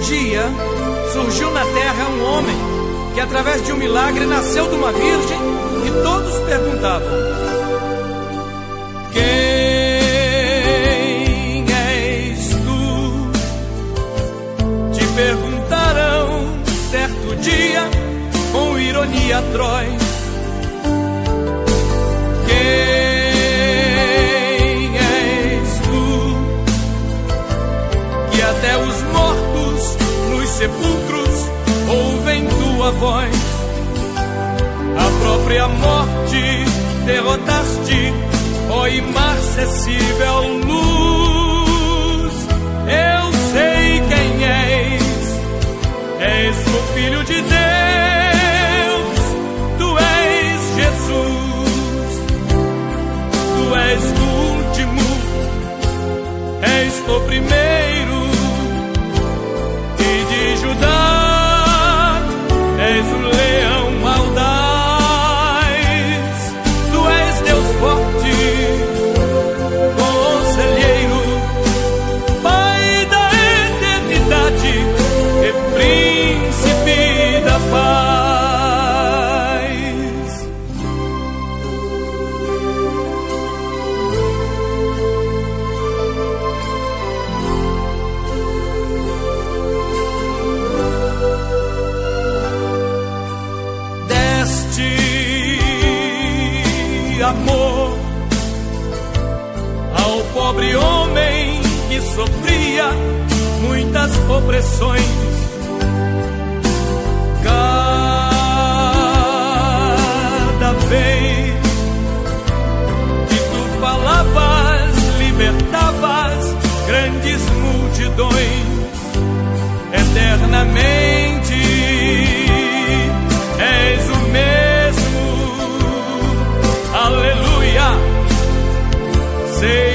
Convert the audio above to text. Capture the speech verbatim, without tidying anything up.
dia surgiu na terra um homem que através de um milagre nasceu de uma virgem e todos perguntavam: quem és tu? Te perguntarão certo dia com ironia atroz. Quem és tu? Que até os mortos nos sepulcros ouvem tua voz. A própria morte derrotaste, ó imarcessível luz. Eu sei quem és, és o Filho de Deus. Tu és Jesus, tu és o último, és o primeiro. E de Judá és o leão audaz. Tu és Deus forte, conselheiro, Pai da eternidade e príncipe da paz. Deste amor ao pobre homem que sofria muitas opressões. Cada vez que tu falavas, libertavas grandes multidões. Eternamente és o mesmo. Aleluia. Sei